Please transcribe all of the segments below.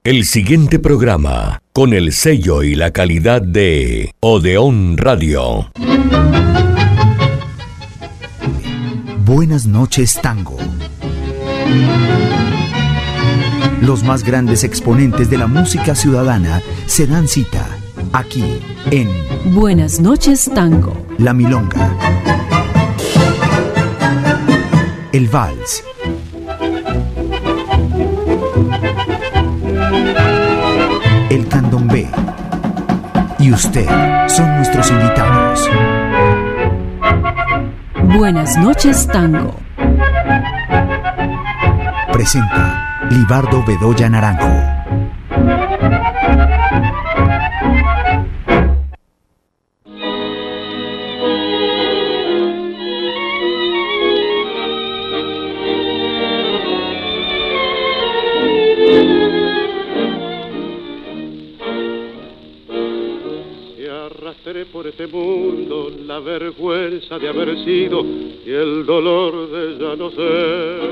El siguiente programa, con el sello y la calidad de Odeón Radio. Buenas noches, Tango. Los más grandes exponentes de la música ciudadana se dan cita aquí en Buenas noches, Tango. La Milonga, el Vals, el Candombe y usted son nuestros invitados. Buenas noches, Tango. Presenta Libardo Bedoya Naranjo. Por este mundo la vergüenza de haber sido y el dolor de ya no ser.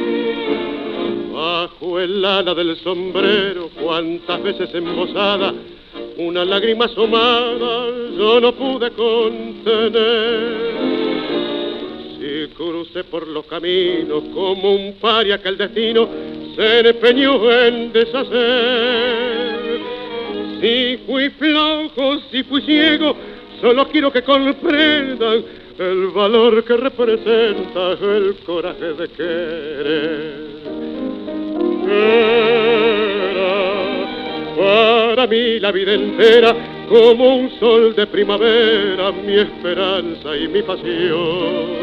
Bajo el ala del sombrero, cuántas veces embosada, una lágrima asomada yo no pude contener. Si crucé por los caminos como un paria que el destino se empeñó en deshacer. Si fui flojo, si fui ciego, solo quiero que comprendan el valor que representa el coraje de querer. Era para mí la vida entera como un sol de primavera, mi esperanza y mi pasión.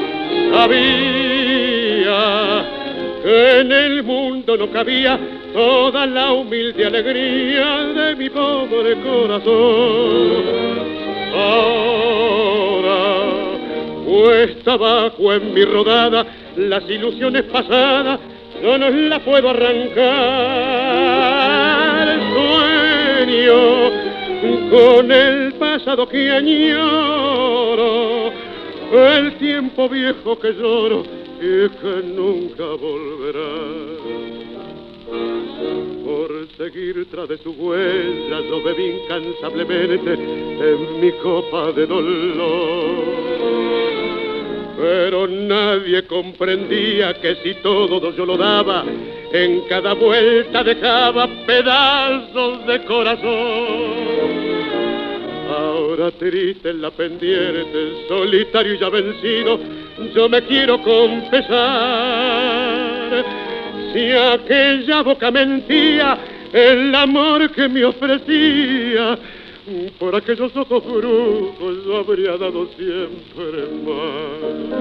Sabía que en el mundo no cabía toda la humilde alegría de mi pobre corazón. Ahora, cuesta abajo en mi rodada, las ilusiones pasadas yo no las puedo arrancar. Sueño con el pasado que añoro, el tiempo viejo que lloro y que nunca volverá. Por seguir tras de su huella yo bebí incansablemente en mi copa de dolor. Pero nadie comprendía que si todo yo lo daba, en cada vuelta dejaba pedazos de corazón. Ahora triste en la pendiente, solitario y ya vencido, yo me quiero confesar. Si aquella boca mentía el amor que me ofrecía, por aquellos ojos brujos yo habría dado siempre más.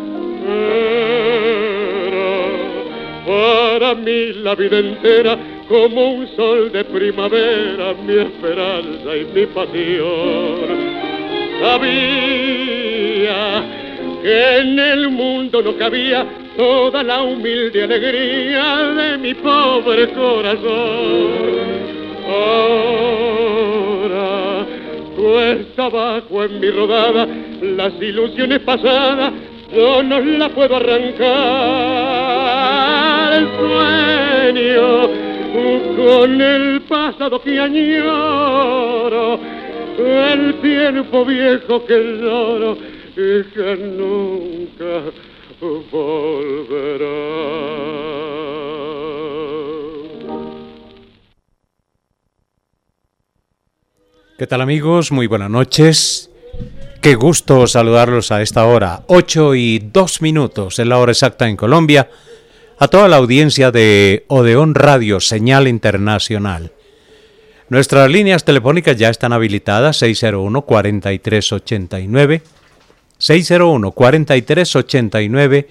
Era para mí la vida entera como un sol de primavera, mi esperanza y mi pasión. Sabía que en el mundo no cabía toda la humilde alegría de mi pobre corazón. Ahora, cuesta abajo en mi rodada, las ilusiones pasadas yo no las puedo arrancar. El sueño con el pasado que añoro, el tiempo viejo que lloro y que nunca volverá. ¿Qué tal, amigos? Muy buenas noches. Qué gusto saludarlos a esta hora, 8:02 es la hora exacta en Colombia, a toda la audiencia de Odeón Radio, señal internacional. Nuestras líneas telefónicas ya están habilitadas, 601-4389, 601-4389,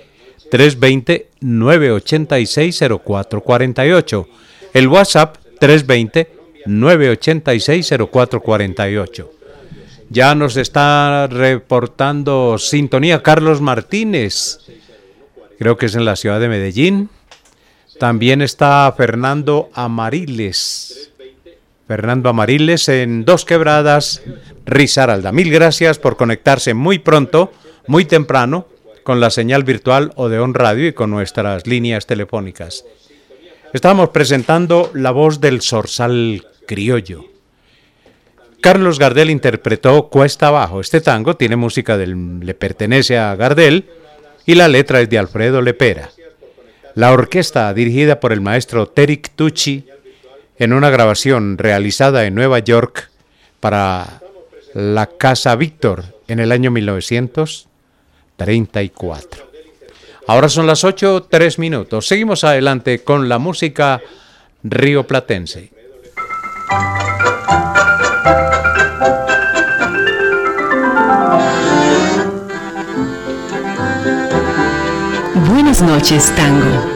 320-986-0448, el WhatsApp 320-986-0448. Ya nos está reportando sintonía Carlos Martínez, creo que es en la ciudad de Medellín. También está Fernando Amariles en Dos Quebradas, Risaralda. Mil gracias por conectarse muy pronto, muy temprano, con la señal virtual Odeón Radio y con nuestras líneas telefónicas. Estábamos presentando La voz del zorzal criollo. Carlos Gardel interpretó Cuesta Abajo. Este tango tiene música le pertenece a Gardel y la letra es de Alfredo Lepera. La orquesta, dirigida por el maestro Terik Tucci, en una grabación realizada en Nueva York para la Casa Víctor en el año 1934. Ahora son las 8:03. Seguimos adelante con la música rioplatense. Buenas noches, tango.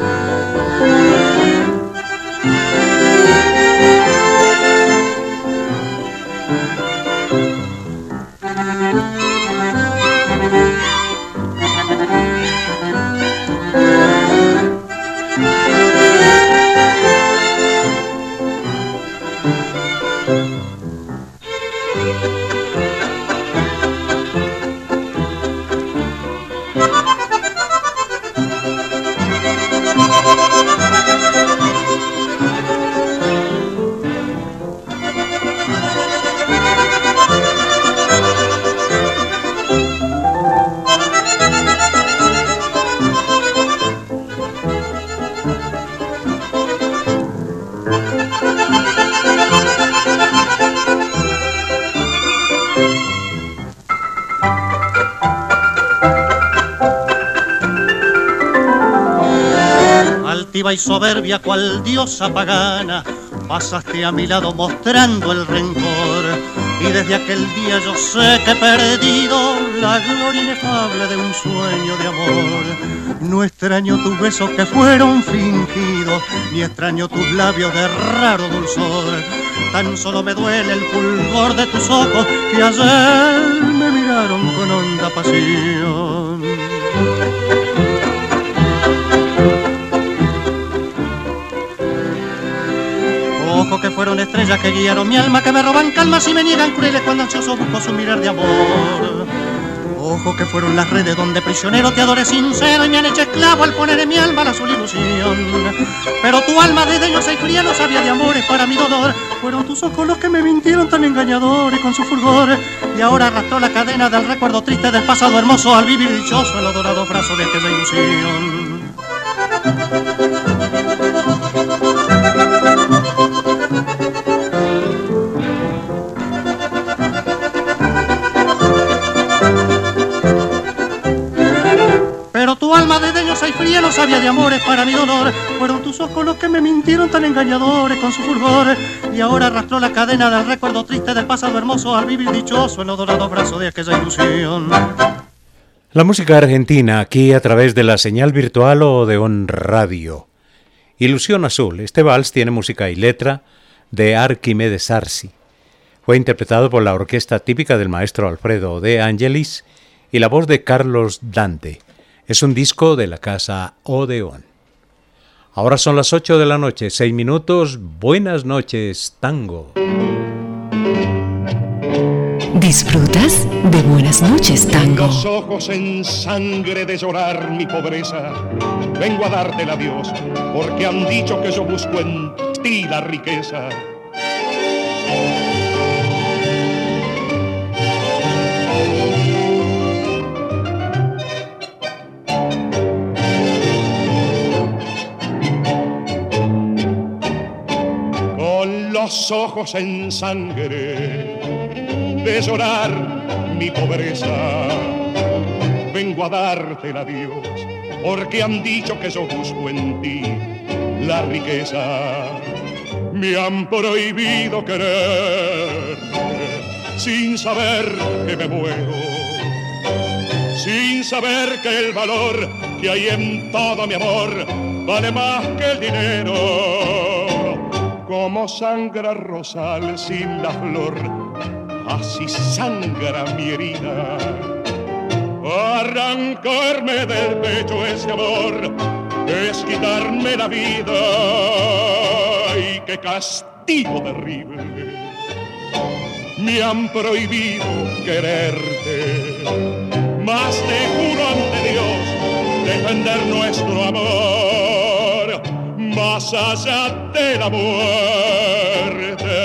Y soberbia cual diosa pagana, pasaste a mi lado mostrando el rencor, y desde aquel día yo sé que he perdido la gloria inefable de un sueño de amor. No extraño tus besos que fueron fingidos, ni extraño tus labios de raro dulzor. Tan solo me duele el fulgor de tus ojos que ayer me miraron con honda pasión. Ojos que fueron estrellas que guiaron mi alma, que me roban calmas y me niegan crueles cuando ansioso busco su mirar de amor. Ojos que fueron las redes donde prisionero te adoré sincero y me han hecho esclavo al poner en mi alma la azul ilusión. Pero tu alma desdeñosa y fría no sabía de amores para mi dolor. Fueron tus ojos los que me mintieron tan engañadores con su fulgor. Y ahora arrastró la cadena del recuerdo triste del pasado hermoso al vivir dichoso en los dorados brazos de aquella ilusión. Pero tu alma desdeñosa y fría no sabía de amores para mi dolor. Fueron tus ojos los que me mintieron tan engañadores con su fulgor. Y ahora arrastró la cadena del recuerdo triste del pasado hermoso al vivir dichoso en los dorados brazos de aquella ilusión. La música argentina aquí a través de la señal virtual Odeón Radio. Ilusión Azul. Este vals tiene música y letra de Arquimedes Arsi. Fue interpretado por la orquesta típica del maestro Alfredo De Angelis y la voz de Carlos Dante. Es un disco de la casa Odeón. Ahora son las 8:06. Buenas noches, tango. ¿Disfrutas de Buenas noches, tango? Los ojos en sangre de llorar mi pobreza, vengo a darte el adiós, porque han dicho que yo busco en ti la riqueza. Con los ojos en sangre de llorar mi pobreza, vengo a darte el adiós, porque han dicho que yo busco en ti la riqueza. Me han prohibido quererte sin saber que me muero, sin saber que el valor que hay en todo mi amor vale más que el dinero. Como sangra rosal sin la flor, así sangra mi herida. Arrancarme del pecho ese amor es quitarme la vida. ¡Y qué castigo terrible! Me han prohibido quererte, mas te juro ante Dios defender nuestro amor. más allá de la muerte.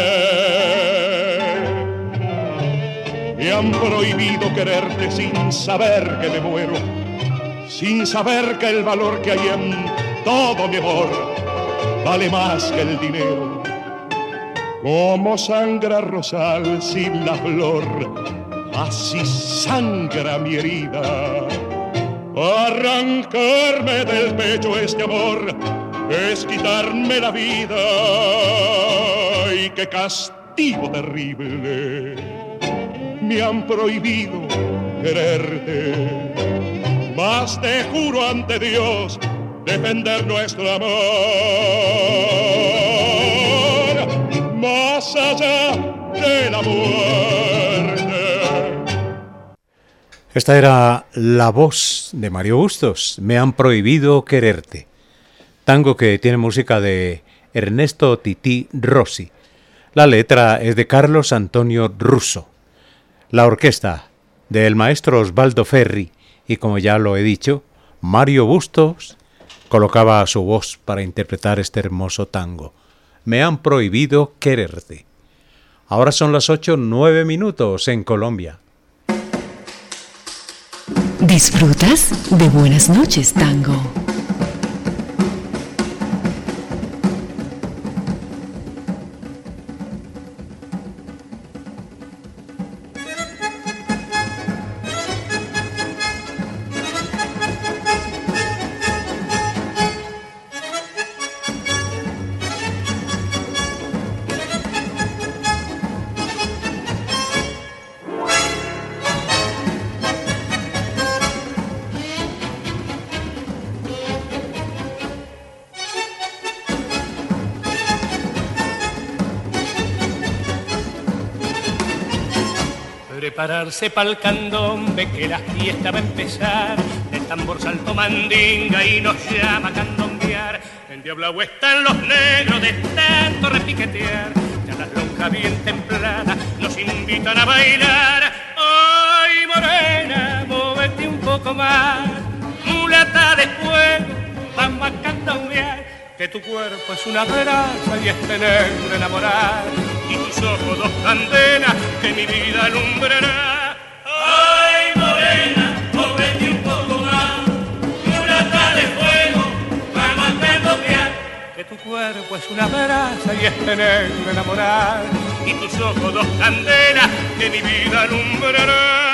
Me han prohibido quererte sin saber que me muero, sin saber que el valor que hay en todo mi amor vale más que el dinero. Como sangra rosal sin la flor, así sangra mi herida. Arrancarme del pecho este amor es quitarme la vida. Y qué castigo terrible, me han prohibido quererte, mas te juro ante Dios defender nuestro amor más allá de la muerte. Esta era la voz de Mario Bustos, Me han prohibido quererte. Tango que tiene música de Ernesto Tití Rossi. La letra es de Carlos Antonio Russo. La orquesta del maestro Osvaldo Ferri y, como ya lo he dicho, Mario Bustos colocaba su voz para interpretar este hermoso tango. Me han prohibido quererte. Ahora son las 8:09 en Colombia. ¿Disfrutas de Buenas noches, Tango? Prepararse pa'l candombe que la fiesta va a empezar. El tambor salto mandinga y nos llama a candombear. Endiablado están los negros de tanto repiquetear. Ya las lonjas bien templadas nos invitan a bailar. Ay, morena, móvete un poco más. Mulata de fuego, vamos a candombear. Que tu cuerpo es una brasa y este negro enamorar. Y tus ojos dos candelas que mi vida alumbrará. Ay, morena, móvete un poco más. Mulata de fuego, vamos a candombear. Que tu cuerpo es una brasa y este negro enamorar. Y tus ojos dos candelas que mi vida alumbrará.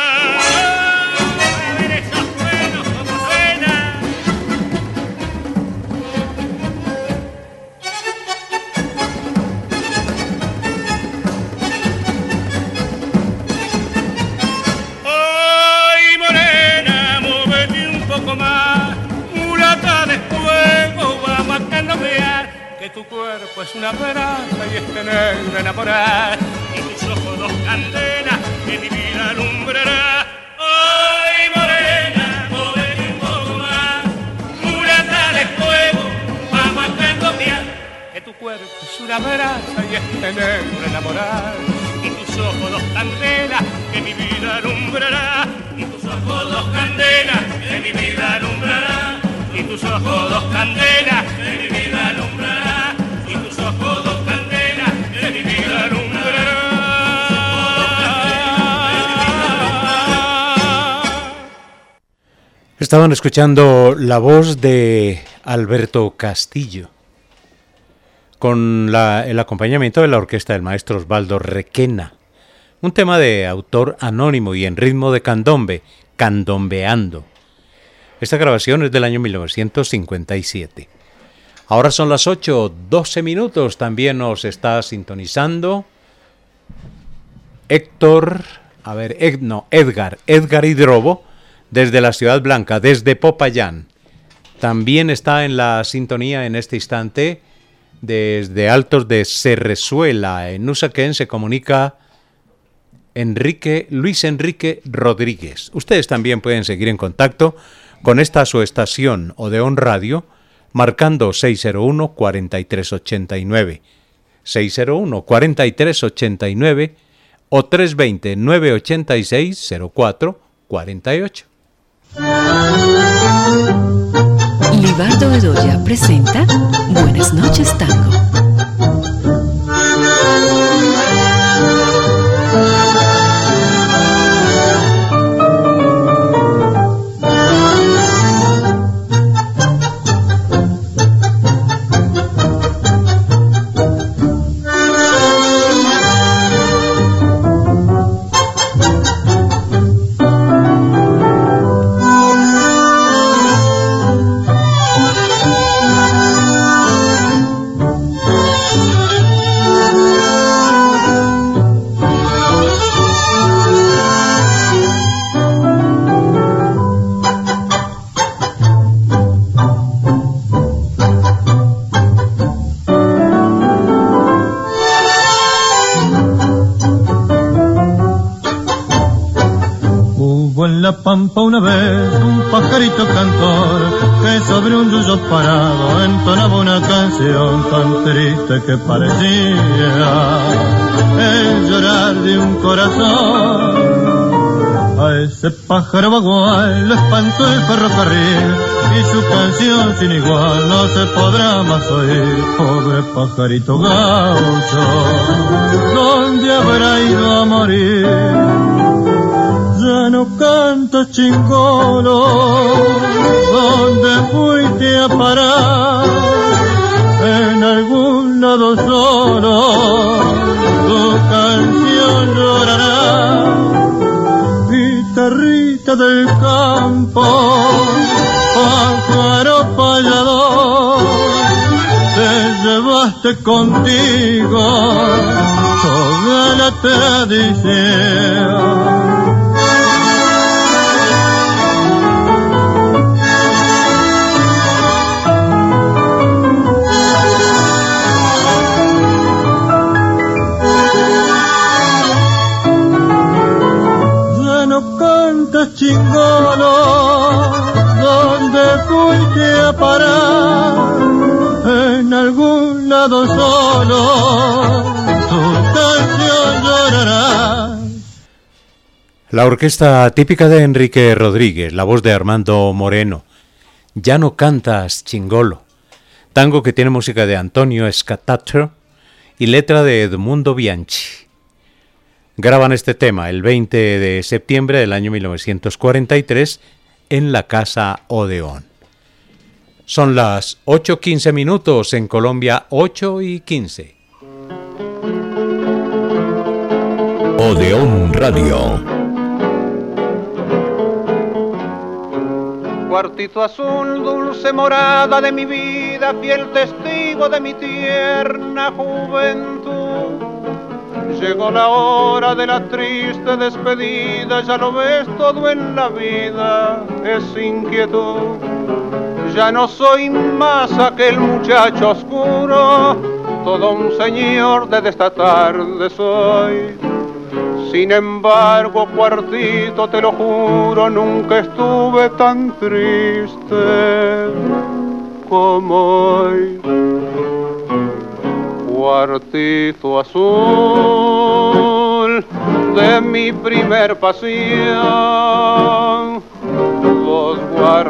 Que tu cuerpo es una brasa y este negro enamorar. Y tus ojos dos candelas que mi vida alumbrará. Ay, morena, móvete un poco más. Mulata de fuego, vamos a candombear. Que tu cuerpo es una brasa y este negro enamorar. Y tus ojos dos candelas que mi vida alumbrará. Y tus ojos dos candelas que mi vida alumbrará. Y tus ojos dos candelas que mi vida alumbrará. Y tus ojos dos candelas que mi vida alumbrará. Estaban escuchando la voz de Alberto Castillo con el acompañamiento de la orquesta del maestro Osvaldo Requena. Un tema de autor anónimo y en ritmo de candombe, Candombeando. Esta grabación es del año 1957. Ahora son las 8:12. También nos está sintonizando Edgar Hidrobo, desde la Ciudad Blanca, desde Popayán. También está en la sintonía en este instante, desde Altos de Cerrezuela, en Usaquén, se comunica Luis Enrique Rodríguez. Ustedes también pueden seguir en contacto con esta su estación Odeón Radio, marcando 601-4389, 601-4389 o 320-986-0448. Libardo Bedoya presenta Buenas noches, Tango. Pampa una vez un pajarito cantor que sobre un yuyo parado entonaba una canción tan triste que parecía el llorar de un corazón. A ese pájaro bagual lo espantó el ferrocarril y su canción sin igual no se podrá más oír. Pobre pajarito gaucho, ¿dónde habrá ido a morir? Ya no canta chingolo, ¿dónde fuiste a parar? En algún lado solo, tu canción llorará. Guitarrita del campo, pájaro payador, te llevaste contigo toda la tradición. Chingolo, ¿dónde fuiste a parar? En algún lado solo, tu canción llorará. La orquesta típica de Enrique Rodríguez, la voz de Armando Moreno. Ya no cantas chingolo. Tango que tiene música de Antonio Scataccio y letra de Edmundo Bianchi. Graban este tema el 20 de septiembre del año 1943 en la Casa Odeón. Son las 8:15 minutos en Colombia, 8:15. Odeón Radio. Cuartito azul, dulce morada de mi vida, fiel testigo de mi tierna juventud. Llegó la hora de la triste despedida, ya lo ves, todo en la vida es inquietud. Ya no soy más aquel muchacho oscuro, todo un señor desde esta tarde soy. Sin embargo, cuartito, te lo juro, nunca estuve tan triste como hoy. Cuartito azul de mi primer pasión, vos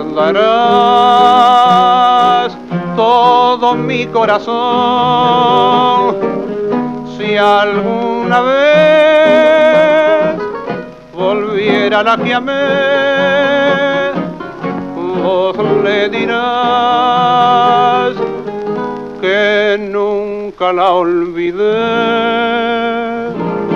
guardarás todo mi corazón. Si alguna vez volviera la que amé, vos le dirás que nunca la olvidé.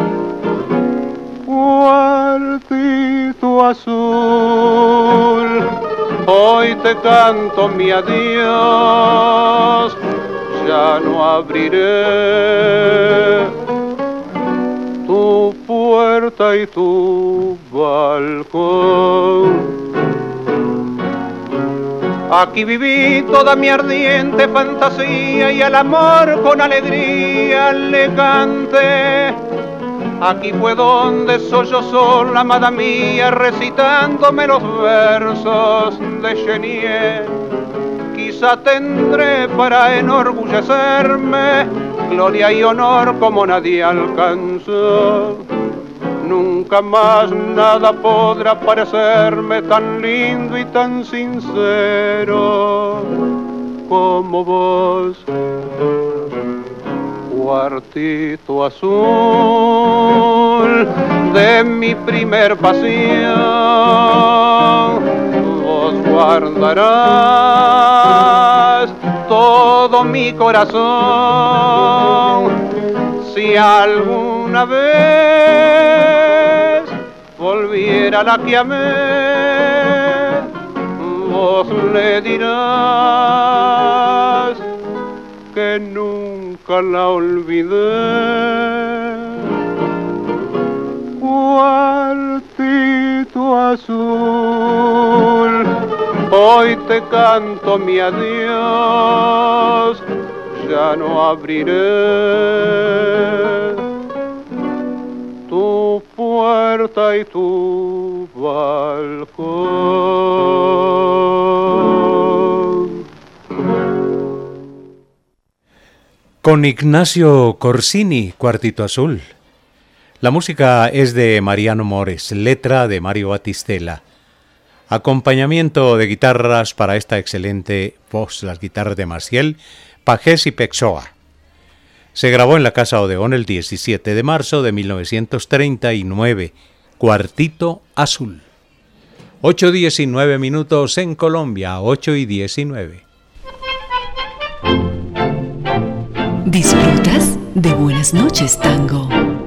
Cuartito azul, hoy te canto mi adiós, ya no abriré tu puerta y tu balcón. Aquí viví toda mi ardiente fantasía y al amor con alegría le canté. Aquí fue donde sollozó la amada mía recitándome los versos de Chenier. Quizá tendré para enorgullecerme gloria y honor como nadie alcanzó. nunca más nada podrá parecerme tan lindo y tan sincero como vos. Cuartito azul de mi primer pasión, vos guardarás todo mi corazón. Si alguna vez volviera la que amé, vos le dirás que nunca la olvidé. Cuartito azul, hoy te canto mi adiós, ya no abriré tu puerta y tu balcón. Con Ignacio Corsini, Cuartito Azul. La música es de Mariano Mores, letra de Mario Batistella. Acompañamiento de guitarras para esta excelente voz, las guitarras de Maciel, Pajés y Pexoa. Se grabó en la Casa Odeón el 17 de marzo de 1939, Cuartito Azul. 8:19 minutos en Colombia, 8:19. ¿Disfrutas de Buenas noches, Tango?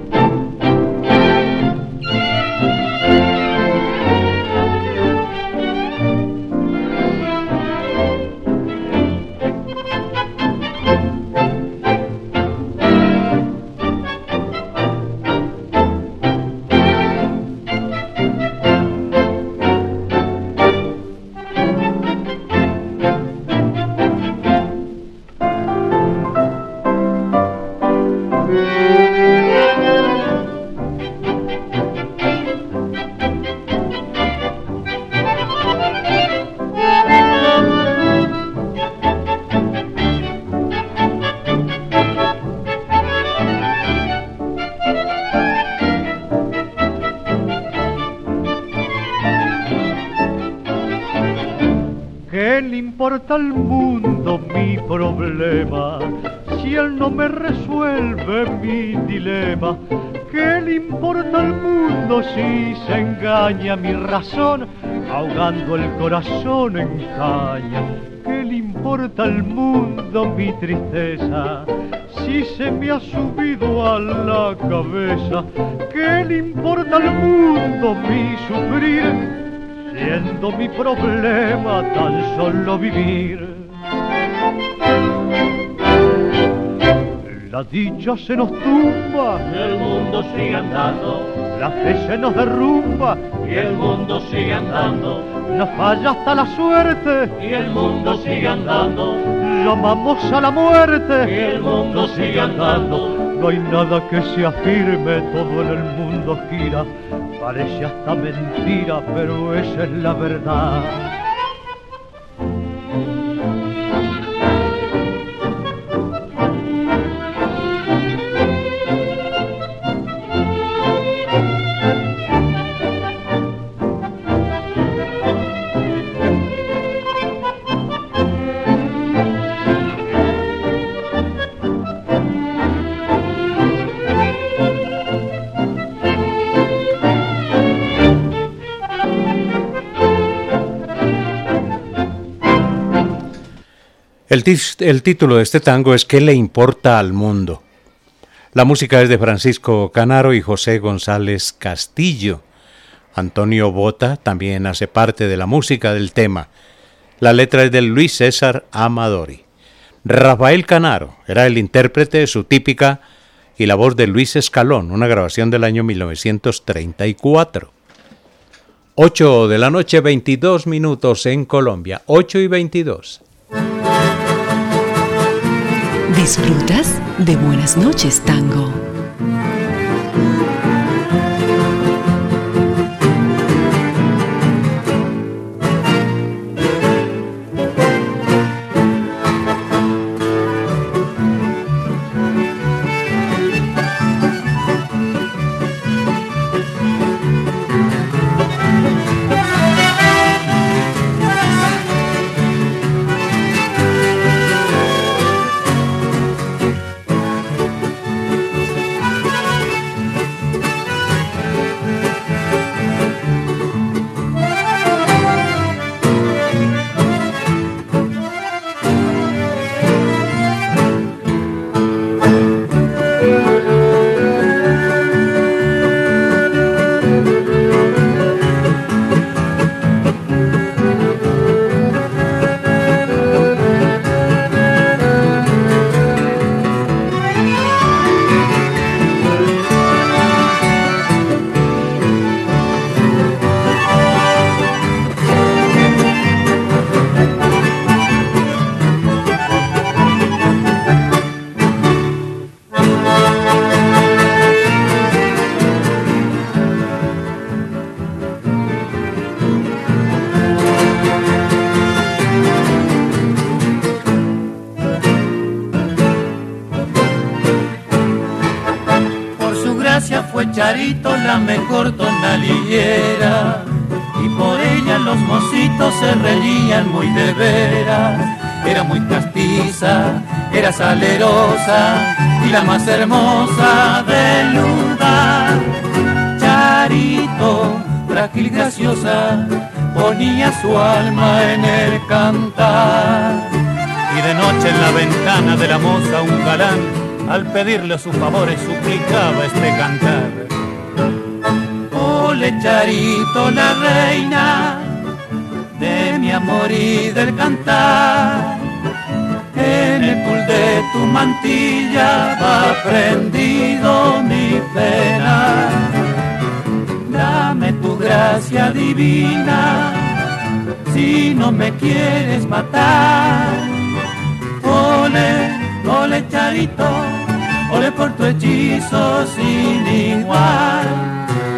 ¿Qué le importa al mundo mi problema si él no me resuelve mi dilema? ¿Qué le importa al mundo si se engaña mi razón ahogando el corazón en caña? ¿Qué le importa al mundo mi tristeza si se me ha subido a la cabeza? ¿Qué le importa al mundo mi sufrir siendo mi problema tan solo vivir? La dicha se nos tumba y el mundo sigue andando, la fe se nos derrumba y el mundo sigue andando, nos falla hasta la suerte y el mundo sigue andando, llamamos a la muerte y el mundo sigue andando. No hay nada que sea firme, todo en el mundo gira, parece hasta mentira, pero esa es la verdad. El título de este tango es ¿Qué le importa al mundo? La música es de Francisco Canaro y José González Castillo. Antonio Bota también hace parte de la música del tema. La letra es de Luis César Amadori. Rafael Canaro era el intérprete, su típica, y la voz de Luis Escalón, una grabación del año 1934. 8 de la noche, 22 minutos en Colombia, 8:22. ¿Disfrutas de Buenas noches, Tango? gracia fue Charito la mejor tonalillera, y por ella los mocitos se reían muy de veras. Era muy castiza, era salerosa y la más hermosa del lugar. Charito, frágil y graciosa, ponía su alma en el cantar. Y de noche en la ventana de la moza un galán, al pedirle sus favores suplicaba este cantar. Ole Charito, la reina de mi amor y del cantar, en el tul de tu mantilla va prendido mi pena. Dame tu gracia divina, si no me quieres matar. Ole, ole Charito, ole por tu hechizo sin igual.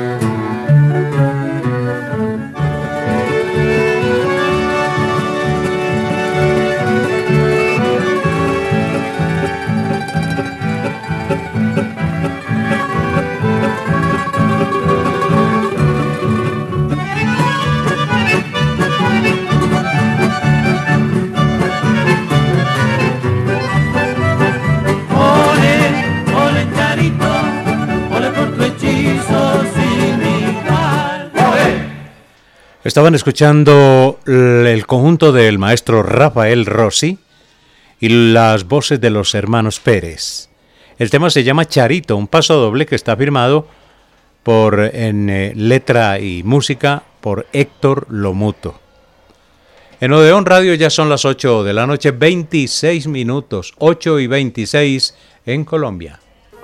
Estaban escuchando el conjunto del maestro Rafael Rossi y las voces de los hermanos Pérez. El tema se llama Charito, un paso doble que está firmado en letra y música por Héctor Lomuto. En Odeón Radio ya son las 8 de la noche, 26 minutos, 8:26 en Colombia.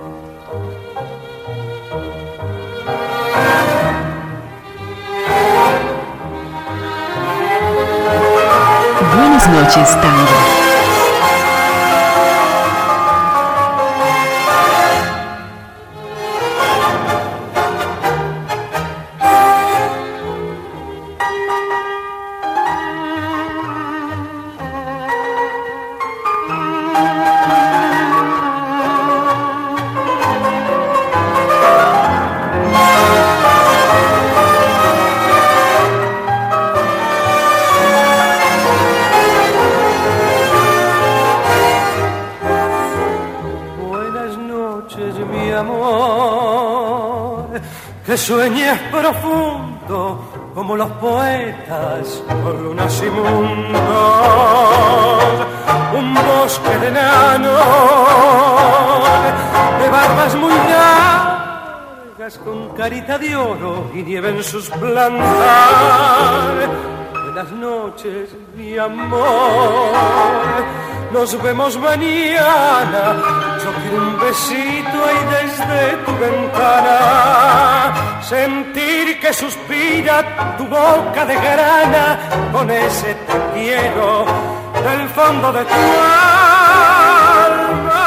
Buenas noches, Tango. Que sueñes profundo como los poetas por lunas y mundos, un bosque de enanos, de barbas muy largas con carita de oro y nieve en sus plantas. Buenas noches, mi amor, nos vemos mañana. Yo quiero un besito ahí desde tu ventana, sentir que suspira tu boca de grana con ese te quiero del fondo de tu alma.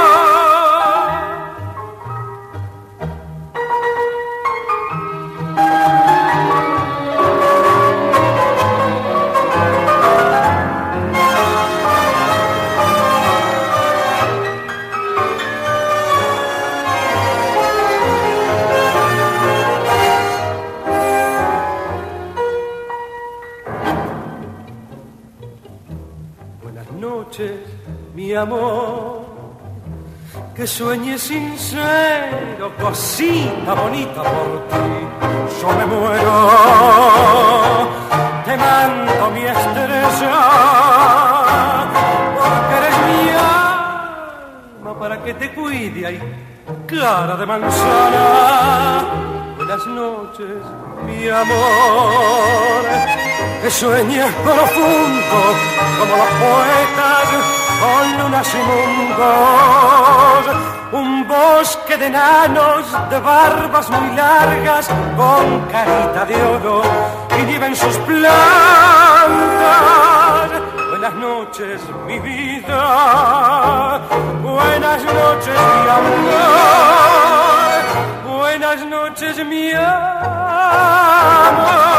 Mi amor, que sueñe sincero, cosita bonita por ti, yo me muero, te mando mi estrella, porque eres mi alma para que te cuide ahí, clara de manzana. Buenas noches, mi amor, que sueñes profundo como los poetas con lunas y mundos, un bosque de enanos de barbas muy largas con carita de oro y nieve en sus plantas. Buenas noches, mi vida, buenas noches, mi amor, buenas noches, mi amor.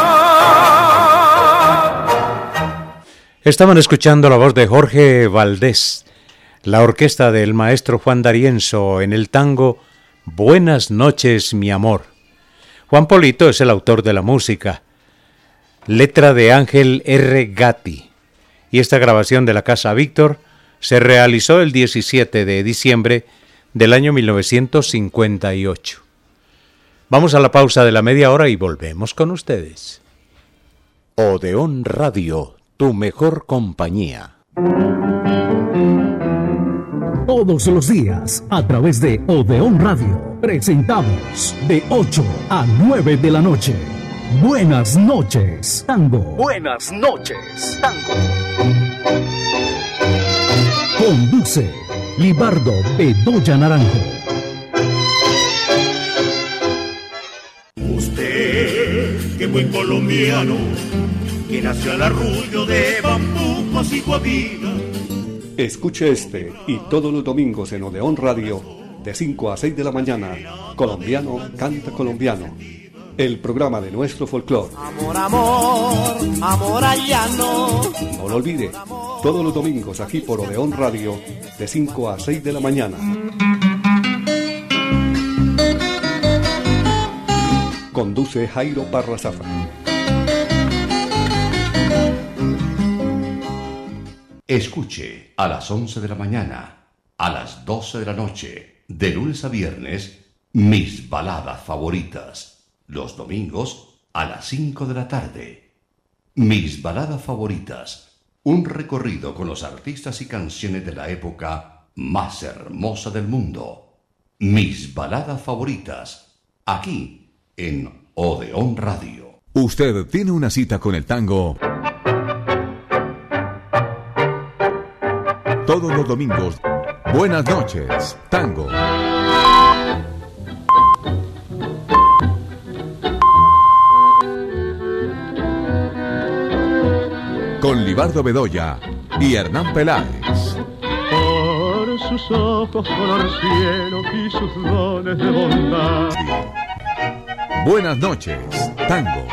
Estaban escuchando la voz de Jorge Valdés, la orquesta del maestro Juan D'Arienzo en el tango Buenas noches, mi amor. Juan Polito es el autor de la música, letra de Ángel R. Gatti, y esta grabación de la Casa Víctor se realizó el 17 de diciembre del año 1958. Vamos a la pausa de la media hora y volvemos con ustedes. Odeón Radio, tu mejor compañía. Todos los días, a través de Odeón Radio, presentamos de 8 a 9 de la noche. Buenas noches, Tango. Buenas noches, Tango. Conduce Libardo Bedoya Naranjo. Usted, que buen colombiano, que nació al arrullo de bambucos y guabinas. Escuche este y todos los domingos en Odeón Radio, de 5 a 6 de la mañana, Colombiano Canta Colombiano, el programa de nuestro folclore. Amor, amor, amor allano. No lo olvide, todos los domingos aquí por Odeón Radio, de 5 a 6 de la mañana. Conduce Jairo Parra Zafra. Escuche a las 11 de la mañana, a las 12 de la noche, de lunes a viernes, mis baladas favoritas. Los domingos a las 5 de la tarde. Mis baladas favoritas. Un recorrido con los artistas y canciones de la época más hermosa del mundo. Mis baladas favoritas. Aquí en Odeón Radio. Usted tiene una cita con el tango todos los domingos. Buenas noches, Tango. Con Libardo Bedoya y Hernán Peláez. Por sus ojos color cielo y sus dones de bondad. Buenas noches, Tango.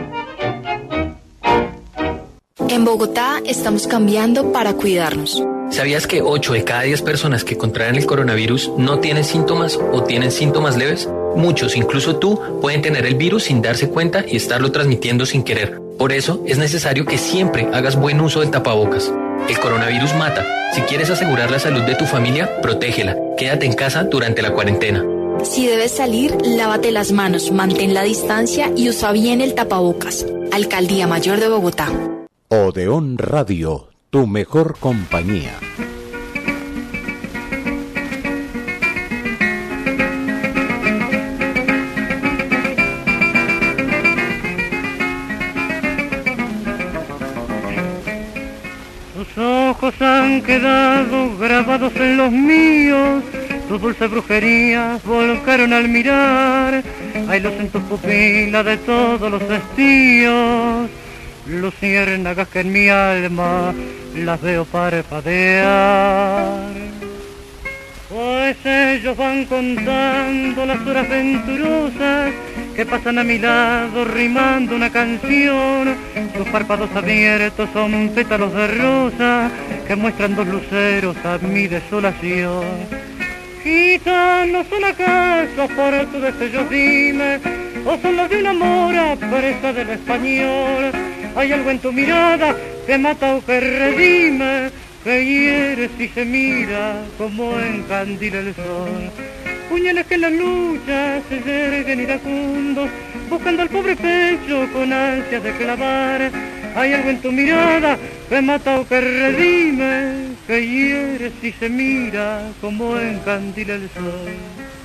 En Bogotá estamos cambiando para cuidarnos. ¿Sabías que 8 de cada 10 personas que contraen el coronavirus no tienen síntomas o tienen síntomas leves? Muchos, incluso tú, pueden tener el virus sin darse cuenta y estarlo transmitiendo sin querer. Por eso es necesario que siempre hagas buen uso del tapabocas. El coronavirus mata. Si quieres asegurar la salud de tu familia, protégela. Quédate en casa durante la cuarentena. Si debes salir, lávate las manos, mantén la distancia y usa bien el tapabocas. Alcaldía Mayor de Bogotá. Odeón Radio, tu mejor compañía. Tus ojos han quedado grabados en los míos, tus dulces brujerías volcaron al mirar, hay luz en tus pupilas de todos los estíos, luciérnagas que en mi alma las veo parpadear. Pues ellos van contando las horas venturosas que pasan a mi lado rimando una canción. Sus párpados abiertos son pétalos de rosa que muestran dos luceros a mi desolación. Gitanos son acaso por tu destello dime, o son los de una mora presa del español. Hay algo en tu mirada que mata o que redime, que hiere si se mira como encandila el sol. Puñales que en la lucha se yerguen iracundos, buscando al pobre pecho con ansias de clavar. Hay algo en tu mirada que mata o que redime, que hiere si se mira como encandila el sol.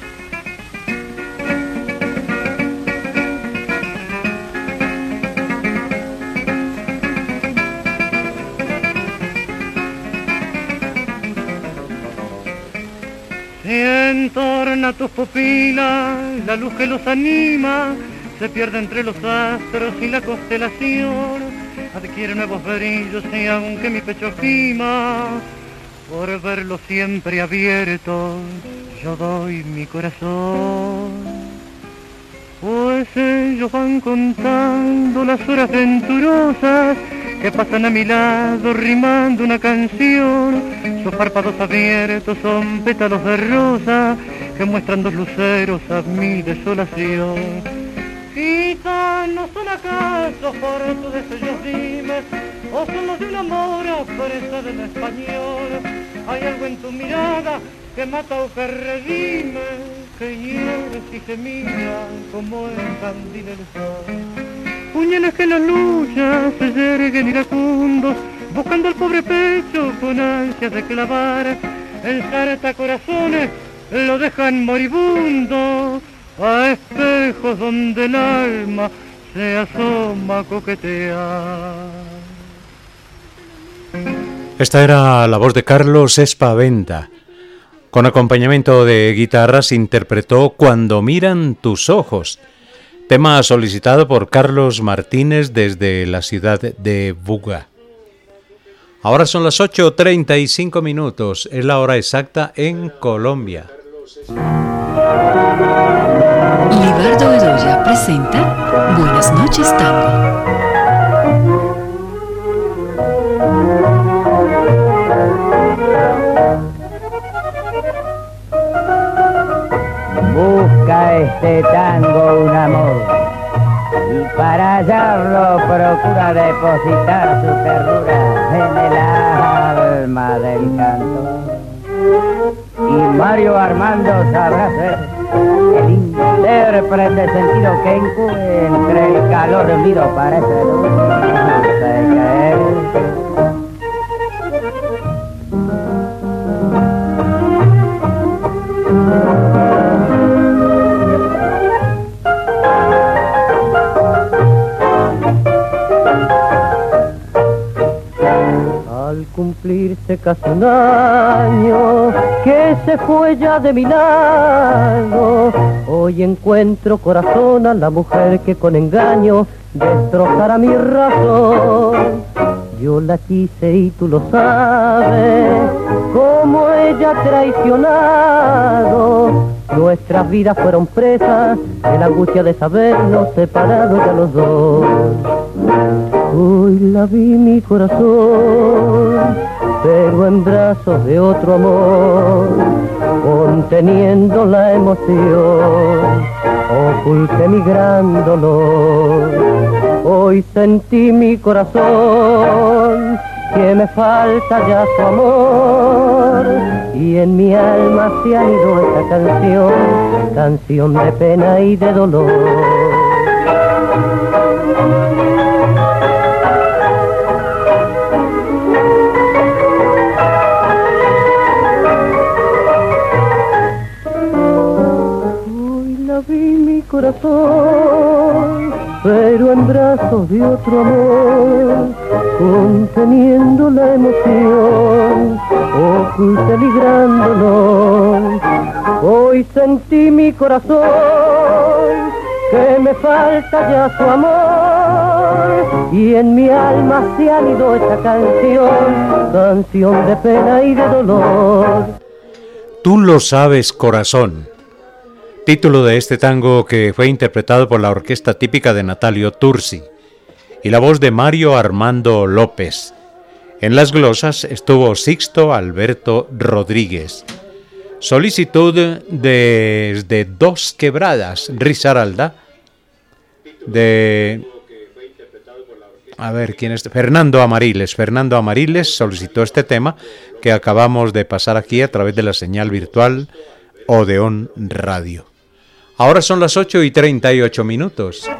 Se entorna tus pupilas, la luz que los anima, se pierde entre los astros y la constelación, adquiere nuevos brillos y aunque mi pecho gima, por verlo siempre abierto, yo doy mi corazón. Pues ellos van contando las horas venturosas que pasan a mi lado rimando una canción. Sus párpados abiertos son pétalos de rosa que muestran dos luceros a mi desolación. Quizás no son acaso por tu deseo, dime, o son los de un amor presa del español. Hay algo en tu mirada que mata o que redime, que hieres y se miran como el candil del sol. Puñales que en las luchas se yerguen iracundos, buscando el pobre pecho con ansias de clavar. Ensarta corazones lo dejan moribundo, a espejos donde el alma se asoma a coquetear. Esta era la voz de Carlos Espaventa. Con acompañamiento de guitarras interpretó Cuando miran tus ojos, tema solicitado por Carlos Martínez desde la ciudad de Buga. Ahora son las 8:35 minutos, es la hora exacta en Colombia. Libardo Bedoya presenta Buenas noches, Tango. Busca este tango un amor, y para hallarlo procura depositar su ternura en el alma del cantor. Y Mario Armando sabrá ser el intérprete sentido que incube entre el calor reunido para ese dulce querer. Al cumplirse casi un año que se fue ya de mi lado, hoy encuentro corazón a la mujer que con engaño destrozará mi razón. Yo la quise y tú lo sabes, como ella ha traicionado. Nuestras vidas fueron presas de la angustia de sabernos separados ya los dos. Hoy la vi mi corazón, pero en brazos de otro amor, conteniendo la emoción, oculté mi gran dolor. Hoy sentí mi corazón que me falta ya su amor, y en mi alma se ha ido esta canción, canción de pena y de dolor. Corazón, pero en brazos de otro amor, conteniendo la emoción, oculté mi gran dolor. Hoy sentí mi corazón que me falta ya su amor, y en mi alma se ha ido esta canción, canción de pena y de dolor. Tú lo sabes, corazón. Título de este tango que fue interpretado por la orquesta típica de Natalio Tursi y la voz de Mario Armando López. En las glosas estuvo Sixto Alberto Rodríguez. Solicitud desde Dos Quebradas, Risaralda, de... A ver, ¿quién es? Fernando Amariles. Fernando Amariles solicitó este tema que acabamos de pasar aquí a través de la señal virtual Odeón Radio. Ahora son las 8:38 minutos.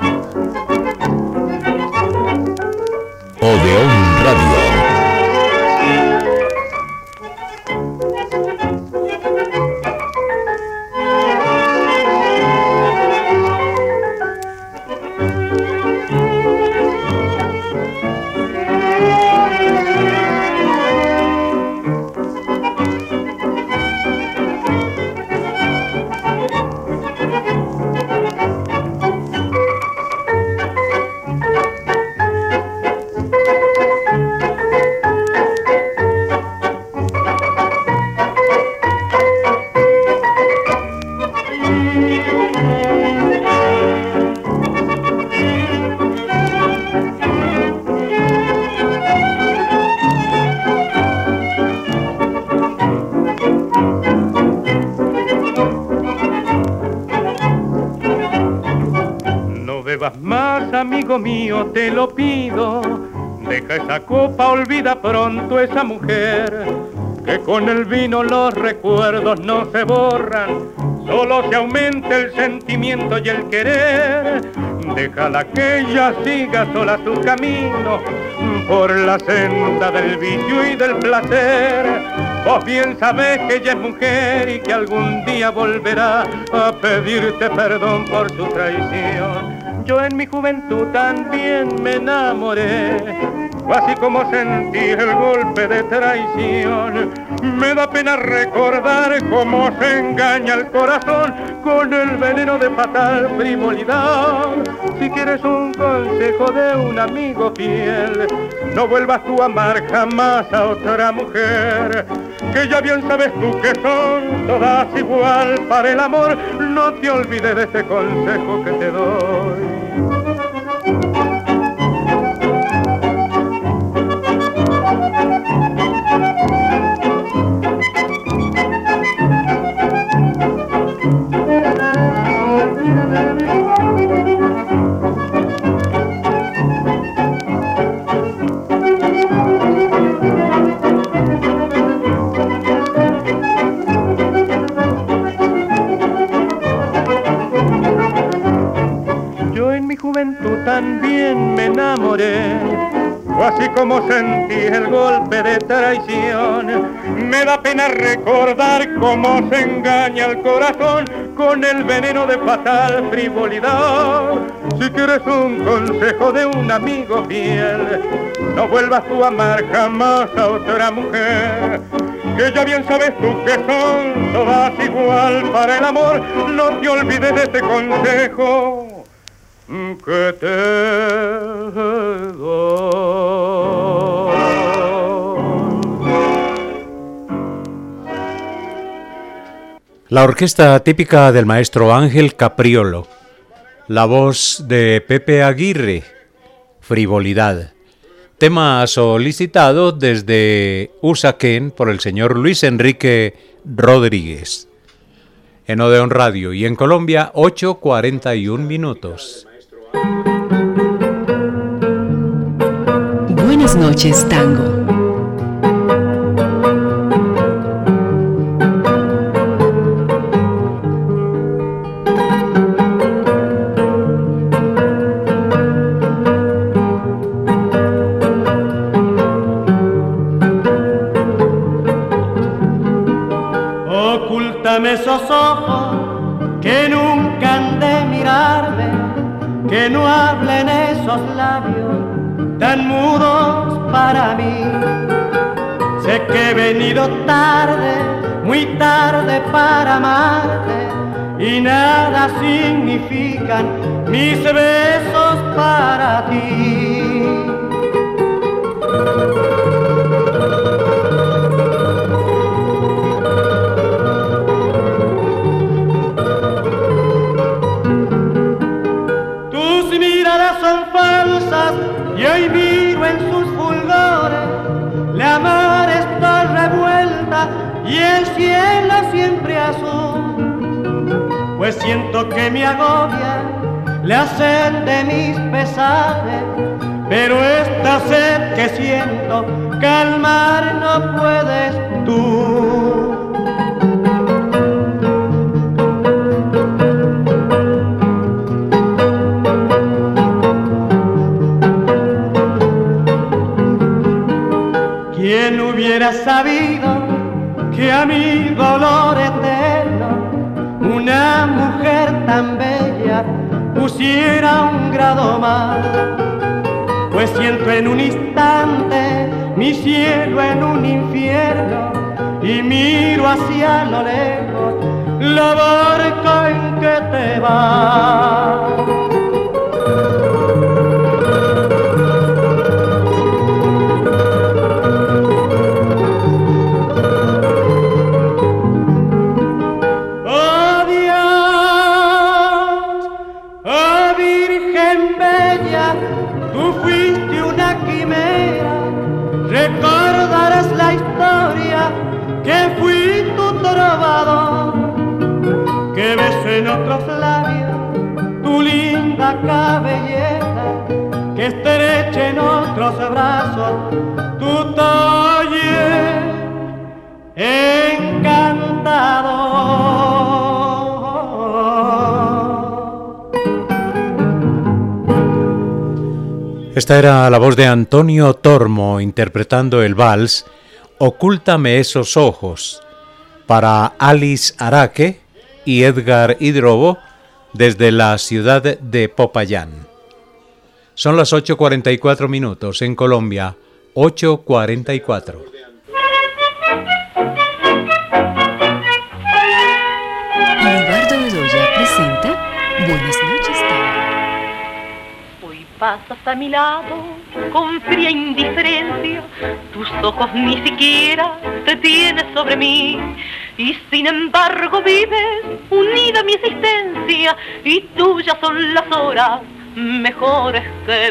Odeón Radio. bebas más, amigo mío, te lo pido. Deja esa copa, olvida pronto esa mujer, que con el vino los recuerdos no se borran, solo se aumenta el sentimiento y el querer. Déjala que ella siga sola su camino por la senda del vicio y del placer. Vos bien sabés que ella es mujer y que algún día volverá a pedirte perdón por su traición. Yo en mi juventud también me enamoré, así como sentí el golpe de traición. Me da pena recordar cómo se engaña el corazón con el veneno de fatal frivolidad. Si quieres un consejo de un amigo fiel, no vuelvas tú a amar jamás a otra mujer, que ya bien sabes tú que son todas igual para el amor. No te olvides de este consejo que te doy. También me enamoré, así como sentí el golpe de traición. Me da pena recordar cómo se engaña el corazón con el veneno de fatal frivolidad. Si quieres un consejo de un amigo fiel, no vuelvas tú a amar jamás a otra mujer, que ya bien sabes tú que son todas igual para el amor. No te olvides de este consejo que te doy. La orquesta típica del maestro Ángel Capriolo, la voz de Pepe Aguirre, Frivolidad, tema solicitado desde Usaquén por el señor Luis Enrique Rodríguez. En Odeón Radio y en Colombia, 8:41 minutos. Buenas noches, Tango. Ocúltame esos ojos que nunca han de mirarme, que no hablen esos labios tan mudos para mí. Sé que he venido tarde, muy tarde para amarte, y nada significan mis besos para ti. Tus miradas son falsas y hoy miro en sus fulgores, la mar está revuelta y el cielo siempre azul, pues siento que me agobia la sed de mis pesares, pero esta sed que siento calmar no puedes tú. ¿Quién hubiera sabido que a mi dolor eterno una mujer tan bella pusiera un grado más? Pues siento en un instante mi cielo en un infierno y miro hacia lo lejos la barca en que te vas. Recordarás la historia que fui tu trovador, que besé en otros labios tu linda flaca belleza que estreche en otros brazos tu taller encantador. Esta era la voz de Antonio Tormo interpretando el vals Ocúltame esos ojos para Alice Araque y Edgar Hidrobo desde la ciudad de Popayán. Son las 8:44 minutos en Colombia, 8:44. Eduardo Bedoya presenta Buenas noches, Tango. Hoy pasas a mi lado con fría indiferencia, tus ojos ni siquiera te tienes sobre mí, y sin embargo vives unida a mi existencia, y tuyas son las horas mejores que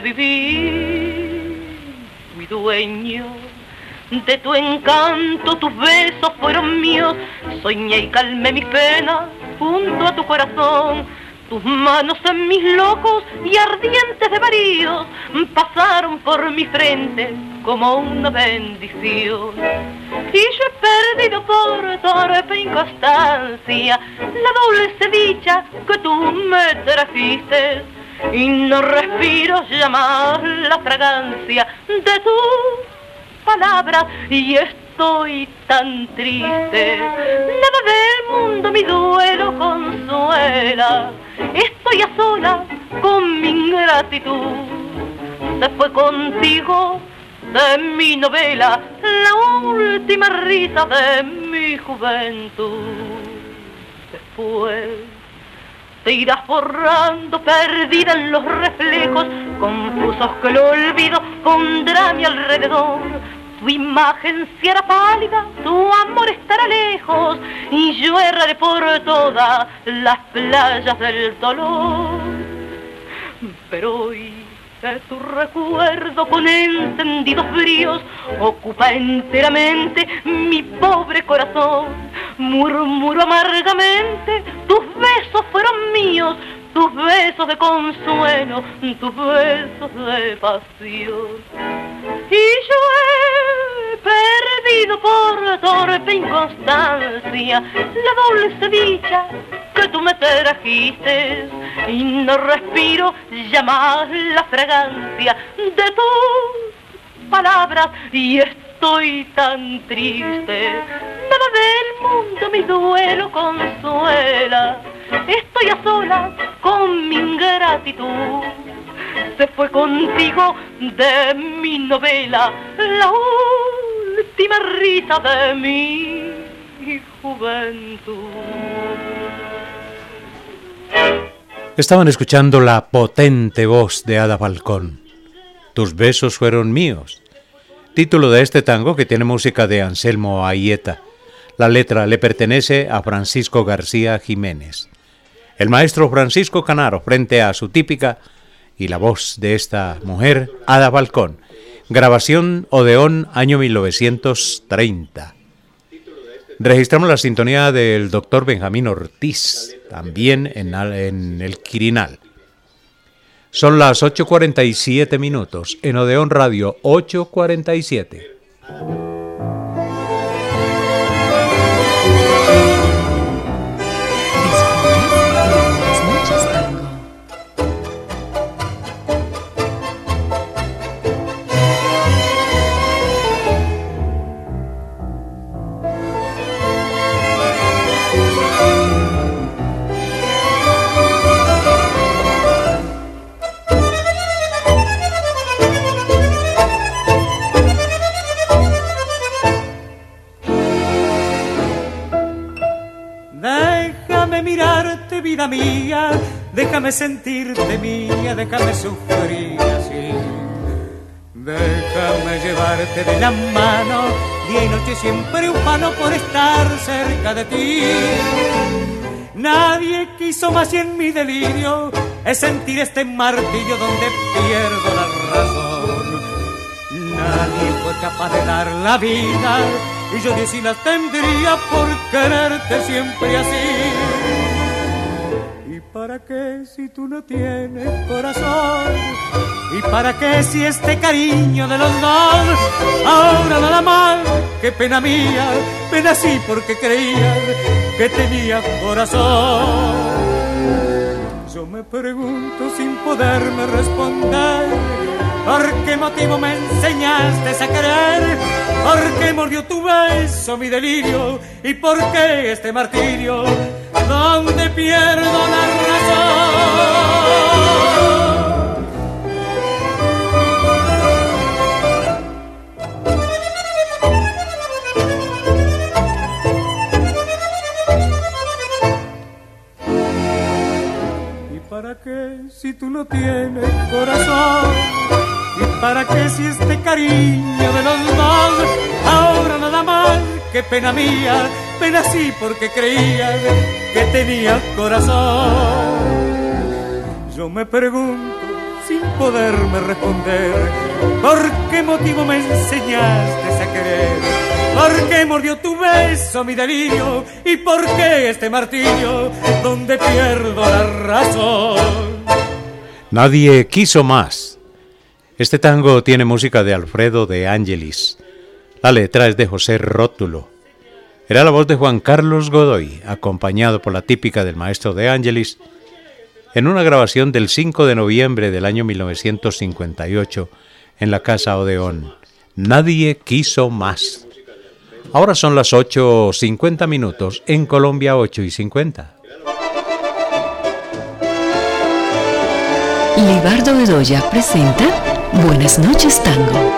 viví. Fui dueño de tu encanto, tus besos fueron míos, soñé y calmé mis penas junto a tu corazón. Tus manos en mis locos y ardientes desvaríos pasaron por mi frente como una bendición. Y yo he perdido por torpe inconstancia la dulce dicha que tú me trajiste, y no respiro ya más la fragancia de tus palabras, y estoy tan triste. Nada del mundo mi duelo consuela, estoy a solas con mi ingratitud. Se fue contigo de mi novela la última risa de mi juventud. Después te irás borrando, perdida en los reflejos confusos que el olvido pondrá a mi alrededor. Tu imagen será pálida, tu amor estará lejos, y yo erraré por todas las playas del dolor. Pero hoy que tu recuerdo con encendidos bríos ocupa enteramente mi pobre corazón, murmuro amargamente, tus besos fueron míos, tus besos de consuelo, tus besos de pasión. Y yo he perdido por torpe inconstancia la dulce dicha que tú me trajiste, y no respiro ya más la fragancia de tus palabras, y estoy tan triste. Nada del mundo mi duelo consuela, estoy a solas con mi ingratitud. Se fue contigo de mi novela la última risa de mi juventud. Estaban escuchando la potente voz de Ada Falcón. Tus besos fueron míos. Título de este tango que tiene música de Anselmo Aieta. La letra le pertenece a Francisco García Jiménez. El maestro Francisco Canaro frente a su típica y la voz de esta mujer, Ada Falcón. Grabación Odeón, año 1930. Registramos la sintonía del doctor Benjamín Ortiz, también en el Quirinal. Son las 8:47 minutos, en Odeón Radio, 8:47. Vida mía, déjame sentirte mía, déjame sufrir así. Déjame llevarte de la mano, día y noche siempre ufano por estar cerca de ti. Nadie quiso más y en mi delirio es sentir este martirio donde pierdo la razón. Nadie fue capaz de dar la vida y yo 10 y las tendría por quererte siempre así. para qué si tú no tienes corazón? ¿Y para qué si este cariño de los dos ahora nada más? Qué pena mía, pena sí porque creía que tenía corazón. Yo me pregunto sin poderme responder, ¿por qué motivo me enseñaste a querer? ¿Por qué mordió tu beso mi delirio? ¿Y por qué este martirio donde pierdo la razón? ¿Para qué si tú no tienes corazón? ¿Y para qué si este cariño de los dos ahora nada más? Qué pena mía, pena sí porque creía que tenía corazón. Yo me pregunto sin poderme responder, ¿por qué motivo me enseñaste a querer? ¿Por qué mordió tu beso mi delirio? ¿Y por qué este martirio donde pierdo la razón? Nadie quiso más. Este tango tiene música de Alfredo de Angelis. La letra es de José Rótulo. Era la voz de Juan Carlos Godoy, acompañado por la típica del maestro de Angelis, en una grabación del 5 de noviembre del año 1958 en la Casa Odeón. Nadie quiso más. Ahora son las 8:50 en Colombia, 8:50. Libardo Bedoya presenta Buenas noches, Tango.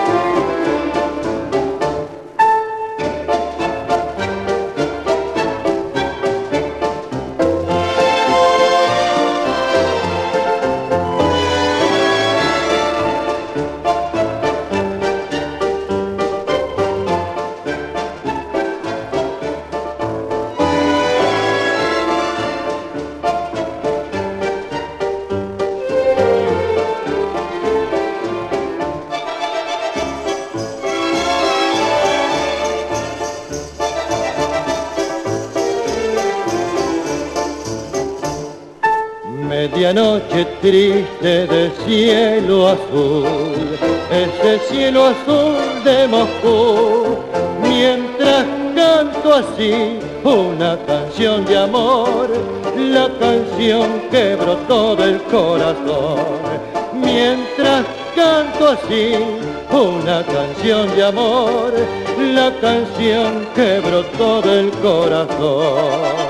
Medianoche triste de cielo azul, ese cielo azul de Moscú, mientras canto así una canción de amor, la canción que brotó del corazón. Mientras canto así una canción de amor, la canción que brotó del corazón.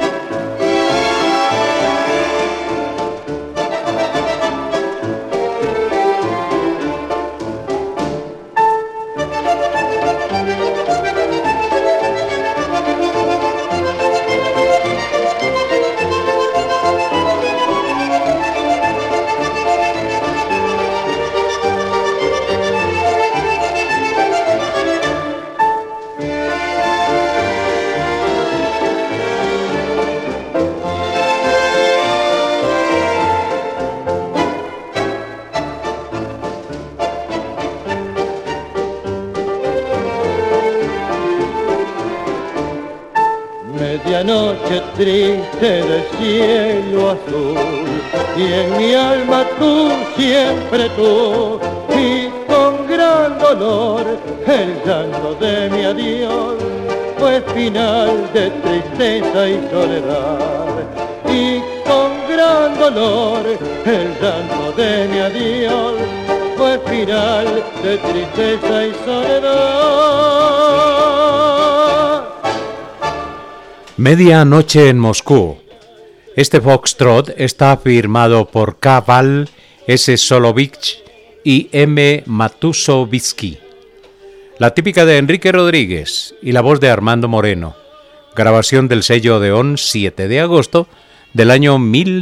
Medianoche triste de cielo azul, y en mi alma tú, siempre tú, y con gran dolor el llanto de mi adiós fue final de tristeza y soledad. Y con gran dolor el llanto de mi adiós fue final de tristeza y soledad. Medianoche en Moscú. Este foxtrot está firmado por K. S. Solovich y M. Matusovitsky. La típica de Enrique Rodríguez y la voz de Armando Moreno. Grabación del sello Odeón, 7 de agosto del año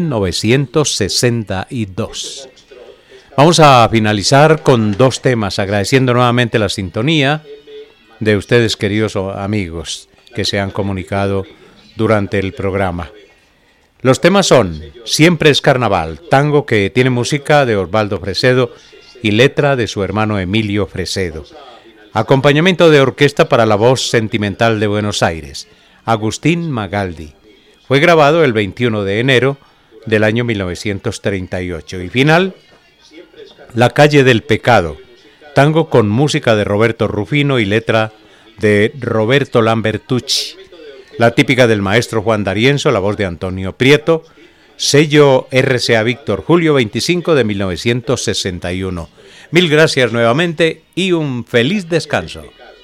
1962. Vamos a finalizar con dos temas, agradeciendo nuevamente la sintonía de ustedes, queridos amigos, que se han comunicado durante el programa. Los temas son Siempre es Carnaval, tango que tiene música de Osvaldo Fresedo y letra de su hermano Emilio Fresedo. Acompañamiento de orquesta para la voz sentimental de Buenos Aires, Agustín Magaldi. Fue grabado el 21 de enero del año 1938. Y final, La calle del pecado, tango con música de Roberto Rufino y letra de Roberto Lambertucci, la típica del maestro Juan D'Arienzo, la voz de Antonio Prieto, sello RCA Víctor, julio 25 de 1961. Mil gracias nuevamente y un feliz descanso.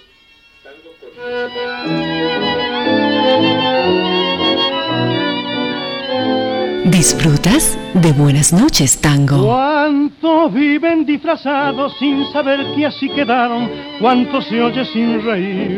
¿Disfrutas de Buenas noches, Tango? ¿Cuántos viven disfrazados sin saber que así quedaron? ¿Cuántos se oye sin reír?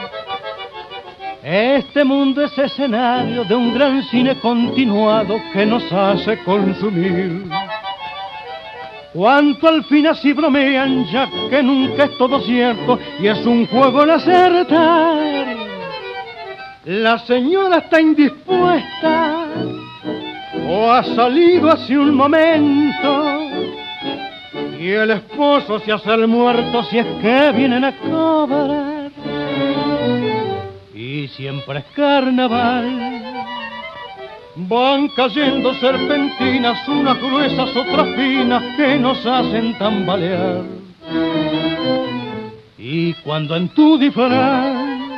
Este mundo es escenario de un gran cine continuado que nos hace consumir. Cuánto al fin así bromean, ya que nunca es todo cierto y es un juego el acertar. La señora está indispuesta o ha salido hace un momento y el esposo se hace el muerto si es que vienen a cobrar. Y siempre es carnaval, van cayendo serpentinas, unas gruesas, otras finas, que nos hacen tambalear. Y cuando en tu disfraz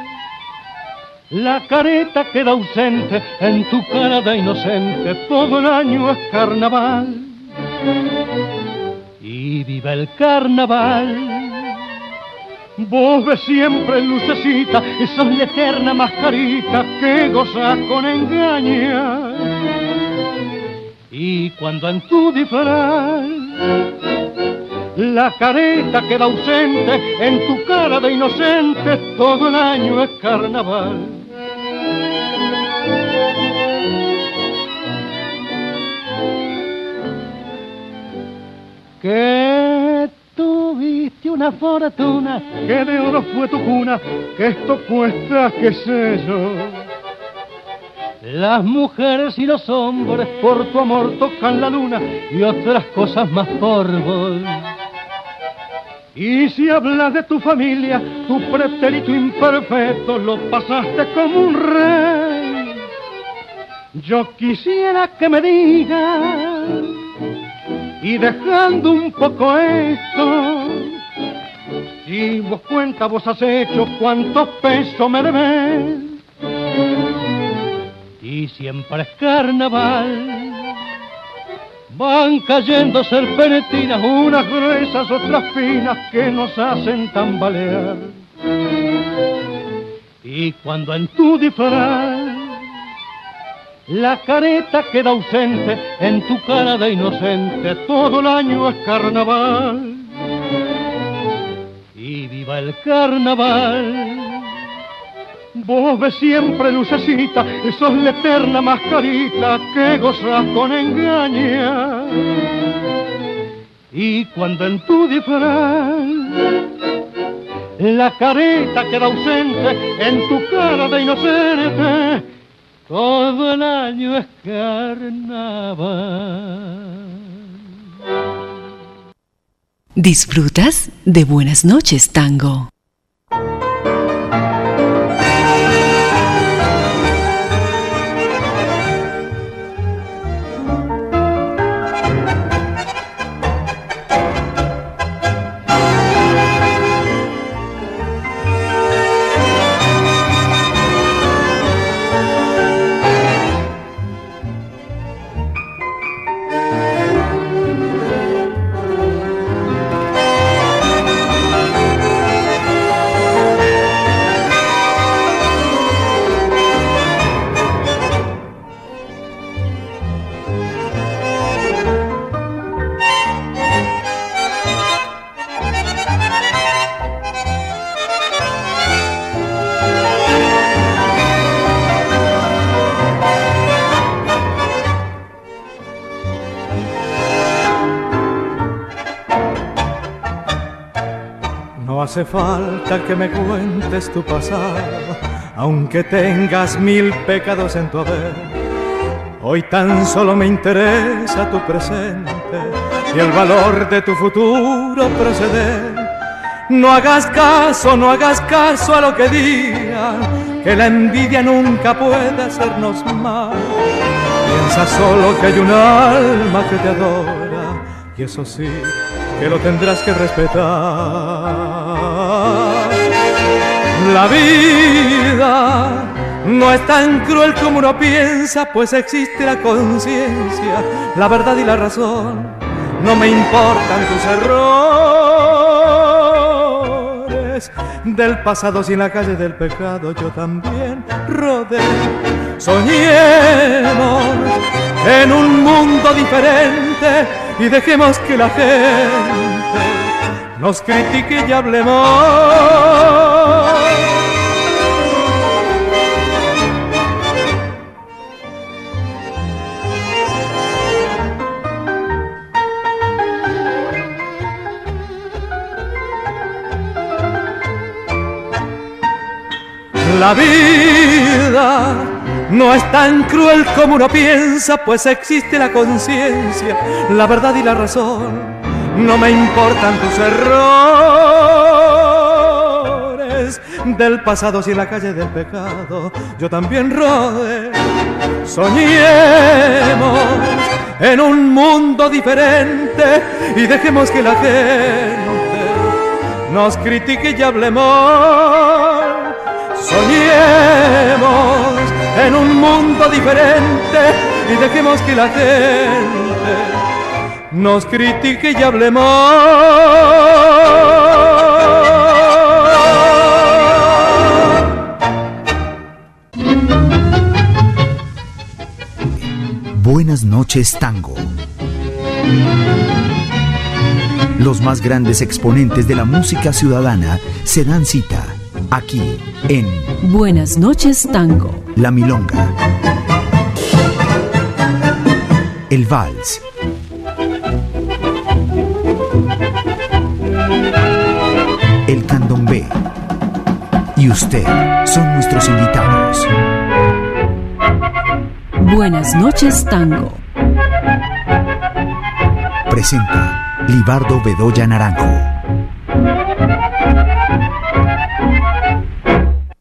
la careta queda ausente, en tu cara de inocente todo el año es carnaval. Y viva el carnaval. Vos ves siempre lucecita, sos la eterna mascarita que gozas con engañar. Y cuando en tu disfraz la careta queda ausente, en tu cara de inocente todo el año es carnaval. Que tuviste una fortuna, que de oro fue tu cuna, que esto cuesta, qué sé yo. Las mujeres y los hombres por tu amor tocan la luna y otras cosas más por vos. Y si hablas de tu familia, tu pretérito imperfecto lo pasaste como un rey. Yo quisiera que me digas, y dejando un poco esto, si vos cuenta vos has hecho cuántos pesos me debes. Y siempre es carnaval, van cayendo serpentinas, unas gruesas, otras finas, que nos hacen tambalear. Y cuando en tu disfraz la careta queda ausente, en tu cara de inocente todo el año es carnaval. Y viva el carnaval. Vos ves siempre lucecita, sos la eterna mascarita que gozas con engañar. Y cuando en tu disfraz la careta queda ausente, en tu cara de inocente todo el año es carnaval. ¿Disfrutas de Buenas noches, Tango? No hace falta que me cuentes tu pasado, aunque tengas 1000 pecados en tu haber. Hoy tan solo me interesa tu presente y el valor de tu futuro proceder. No hagas caso a lo que digan, que la envidia nunca puede hacernos mal. Piensa solo que hay un alma que te adora, y eso sí, que lo tendrás que respetar. La vida no es tan cruel como uno piensa, pues existe la conciencia, la verdad y la razón. No me importan tus errores del pasado, si en la calle del pecado yo también rodé. Soñemos en un mundo diferente y dejemos que la gente nos critique y hablemos. La vida no es tan cruel como uno piensa, pues existe la conciencia, la verdad y la razón. No me importan tus errores del pasado, si en la calle del pecado yo también rodé. Soñemos en un mundo diferente y dejemos que la gente nos critique y hablemos. Soñemos en un mundo diferente y dejemos que la gente nos critique y hablemos. Buenas noches, Tango. Los más grandes exponentes de la música ciudadana se dan cita aquí en Buenas noches, Tango. La milonga, el vals, el candombe y usted son nuestros invitados. Buenas noches, Tango. Presenta Libardo Bedoya Naranjo.